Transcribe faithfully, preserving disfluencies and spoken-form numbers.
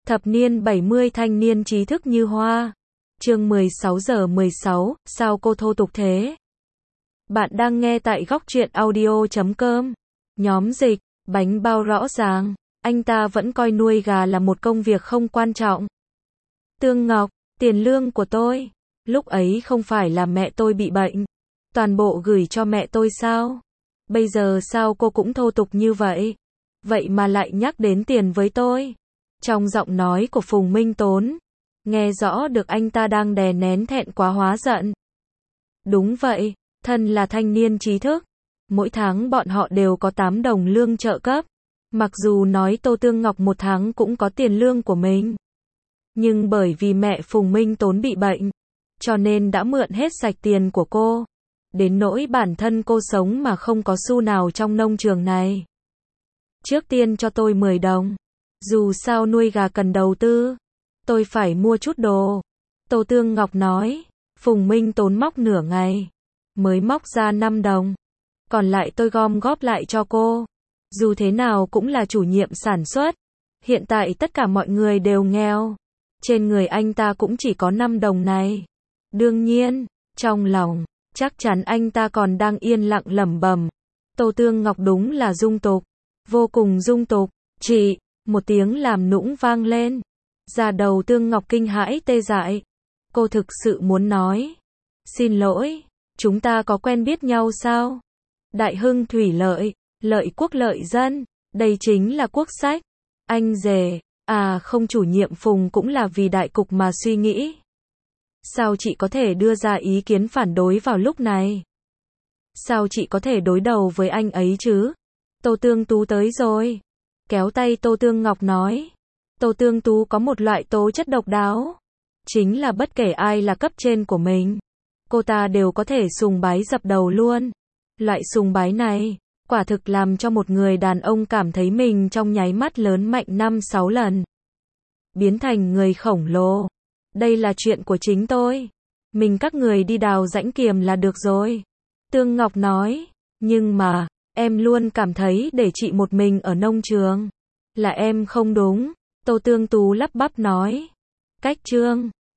Thập niên bảy mươi thanh niên trí thức như hoa. Chương mười sáu giờ mười sáu, sao cô thô tục thế? Bạn đang nghe tại góc truyện audio chấm com. Nhóm dịch, bánh bao rõ ràng, anh ta vẫn coi nuôi gà là một công việc không quan trọng. Tương Ngọc, tiền lương của tôi, lúc ấy không phải là mẹ tôi bị bệnh, toàn bộ gửi cho mẹ tôi sao? Bây giờ sao cô cũng thô tục như vậy? Vậy mà lại nhắc đến tiền với tôi. Trong giọng nói của Phùng Minh Tốn, nghe rõ được anh ta đang đè nén thẹn quá hóa giận. Đúng vậy, thân là thanh niên trí thức, mỗi tháng bọn họ đều có tám đồng lương trợ cấp. Mặc dù nói Tô Tương Ngọc một tháng cũng có tiền lương của mình, nhưng bởi vì mẹ Phùng Minh Tốn bị bệnh, cho nên đã mượn hết sạch tiền của cô. Đến nỗi bản thân cô sống mà không có xu nào trong nông trường này. Trước tiên cho tôi mười đồng. Dù sao nuôi gà cần đầu tư, tôi phải mua chút đồ. Tô Tương Ngọc nói. Phùng Minh Tốn móc nửa ngày, mới móc ra năm đồng. Còn lại tôi gom góp lại cho cô. Dù thế nào cũng là chủ nhiệm sản xuất. Hiện tại tất cả mọi người đều nghèo. Trên người anh ta cũng chỉ có năm đồng này. Đương nhiên, trong lòng, chắc chắn anh ta còn đang yên lặng lẩm bẩm. Tô Tương Ngọc đúng là dung tục. Vô cùng dung tục. Chị, một tiếng làm nũng vang lên. Da đầu Tương Ngọc kinh hãi tê dại. Cô thực sự muốn nói. Xin lỗi, chúng ta có quen biết nhau sao? Đại Hưng Thủy Lợi, Lợi Quốc Lợi Dân, đây chính là quốc sách. Anh rể, à không, chủ nhiệm Phùng cũng là vì đại cục mà suy nghĩ. Sao chị có thể đưa ra ý kiến phản đối vào lúc này? Sao chị có thể đối đầu với anh ấy chứ? Tô Tương Tú tới rồi. Kéo tay Tô Tương Ngọc nói. Tô Tương Tú có một loại tố chất độc đáo. Chính là bất kể ai là cấp trên của mình, cô ta đều có thể sùng bái dập đầu luôn. Loại sùng bái này, quả thực làm cho một người đàn ông cảm thấy mình trong nháy mắt lớn mạnh năm sáu lần. Biến thành người khổng lồ. Đây là chuyện của chính tôi. Mình các người đi đào rãnh kiềm là được rồi. Tương Ngọc nói. Nhưng mà, em luôn cảm thấy để chị một mình ở nông trường là em không đúng. Tô Tương Tú lắp bắp nói. Cách Trương,